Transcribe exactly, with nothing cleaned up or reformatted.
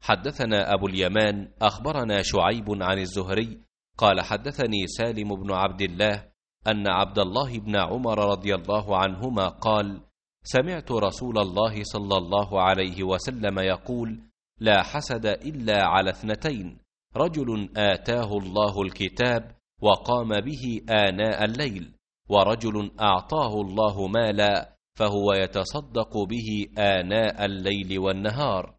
حدثنا أبو اليمان أخبرنا شعيب عن الزهري قال حدثني سالم بن عبد الله أن عبد الله بن عمر رضي الله عنهما قال: سمعت رسول الله صلى الله عليه وسلم يقول: لا حسد إلا على اثنتين، رجل آتاه الله الكتاب وقام به آناء الليل، ورجل أعطاه الله مالا فهو يتصدق به آناء الليل والنهار،